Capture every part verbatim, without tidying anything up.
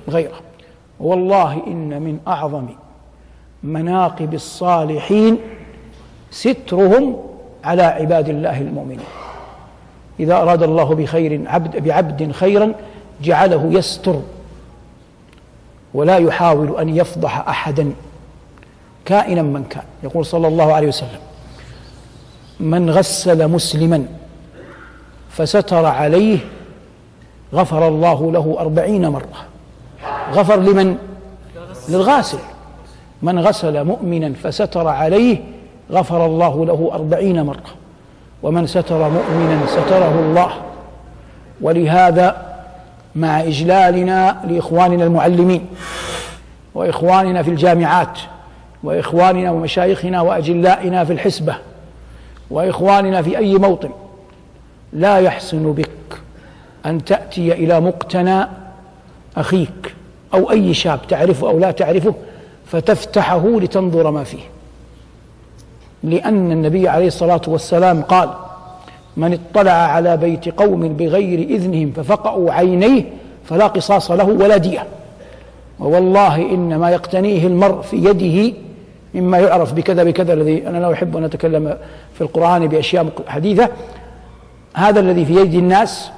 غيره. والله إن من أعظم مناقب الصالحين سترهم على عباد الله المؤمنين. إذا أراد الله بخير عبد بعبد خيرا جعله يستر ولا يحاول أن يفضح أحدا كائنا من كان. يقول صلى الله عليه وسلم: من غسل مسلما فستر عليه غفر الله له أربعين مرة. غفر لمن؟ للغاسل. من غسل مؤمنا فستر عليه غفر الله له أربعين مرة، ومن ستر مؤمنا ستره الله. ولهذا مع إجلالنا لإخواننا المعلمين وإخواننا في الجامعات وإخواننا ومشايخنا وأجلائنا في الحسبة وإخواننا في أي موطن، لا يحسن بك أن تأتي إلى مقتنى أخيك أو أي شاب تعرفه أو لا تعرفه فتفتحه لتنظر ما فيه، لأن النبي عليه الصلاة والسلام قال: من اطلع على بيت قوم بغير إذنهم ففقأوا عينيه فلا قصاص له ولا دية. ووالله إن ما يقتنيه المرء في يده مما يعرف بكذا بكذا، الذي أنا لا أحب أن أتكلم في القرآن بأشياء حديثة، هذا الذي في يد الناس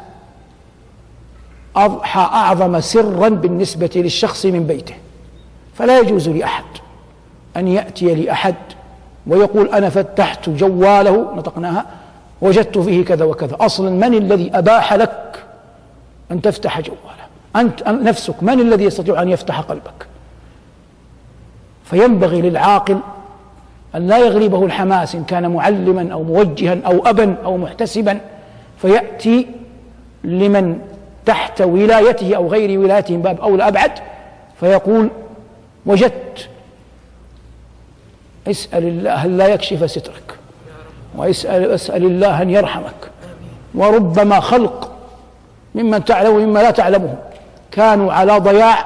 أضحى أعظم سرا بالنسبة للشخص من بيته. فلا يجوز لأحد أن يأتي لأحد ويقول: أنا فتحت جواله، نطقناها، وجدت فيه كذا وكذا. أصلا من الذي أباح لك أن تفتح جواله؟ أنت نفسك. من الذي يستطيع أن يفتح قلبك؟ فينبغي للعاقل أن لا يغلبه الحماس، إن كان معلما أو موجها أو أبا أو محتسبا، فيأتي لمن تحت ولايته أو غير ولايته من باب أولى أبعد فيقول: وجدت. اسأل الله أن لا يكشف سترك، واسأل اسأل الله أن يرحمك. وربما خلق ممن تعلم ومما لا تعلمه كانوا على ضياع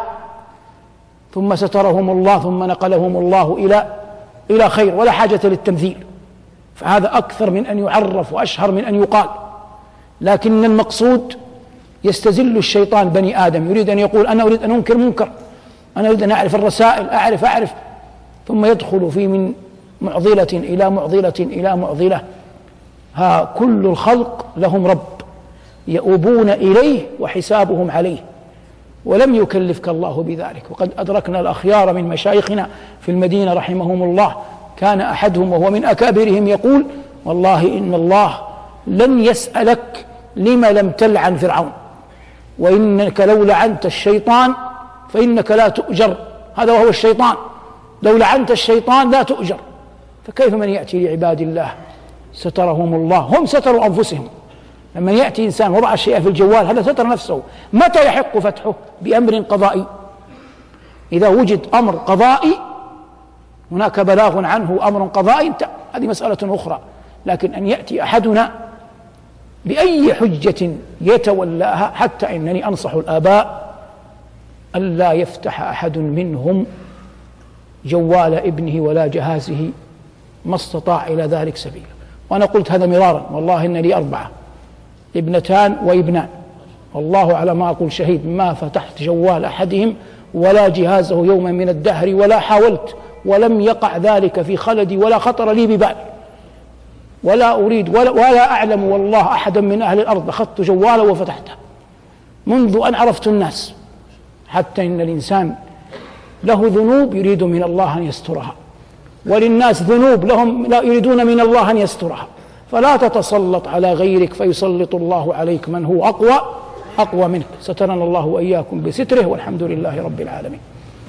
ثم سترهم الله ثم نقلهم الله إلى إلى خير، ولا حاجة للتمثيل. فهذا أكثر من أن يعرف وأشهر من أن يقال. لكن المقصود يستزل الشيطان بني آدم، يريد أن يقول: أنا أريد أن أنكر منكر، أنا أريد أن أعرف الرسائل، أعرف أعرف ثم يدخل في من معضلة إلى معضلة إلى معضلة. ها كل الخلق لهم رب يؤوبون إليه وحسابهم عليه، ولم يكلفك الله بذلك. وقد أدركنا الأخيار من مشايخنا في المدينة رحمهم الله، كان أحدهم وهو من أكابرهم يقول: والله إن الله لن يسألك لما لم تلعن فرعون، وإنك لو لعنت الشيطان فإنك لا تؤجر. هذا وهو الشيطان، لو لعنت الشيطان لا تؤجر. فكيف من يأتي لعباد الله سترهم الله؟ هم ستروا أنفسهم. لما يأتي إنسان وضع الشيء في الجوال هذا ستر نفسه. متى يحق فتحه؟ بأمر قضائي. إذا وجد أمر قضائي هناك بلاغ عنه أمر قضائي، هذه مسألة أخرى. لكن أن يأتي أحدنا بأي حجة يتولاها، حتى إنني أنصح الآباء أن لا يفتح أحد منهم جوال ابنه ولا جهازه ما استطاع إلى ذلك سبيلا. وأنا قلت هذا مرارا، والله إن لي أربعة، ابنتان وابنان، والله على ما أقول شهيد، ما فتحت جوال أحدهم ولا جهازه يوما من الدهر، ولا حاولت، ولم يقع ذلك في خلدي ولا خطر لي ببال، ولا أريد ولا, ولا أعلم والله أحدا من أهل الأرض أخذت جواله وفتحته منذ أن عرفت الناس. حتى إن الإنسان له ذنوب يريد من الله أن يسترها، وللناس ذنوب لهم لا يريدون من الله أن يسترها. فلا تتسلط على غيرك فيسلط الله عليك من هو أقوى أقوى منك. سترنا الله وإياكم بستره، والحمد لله رب العالمين.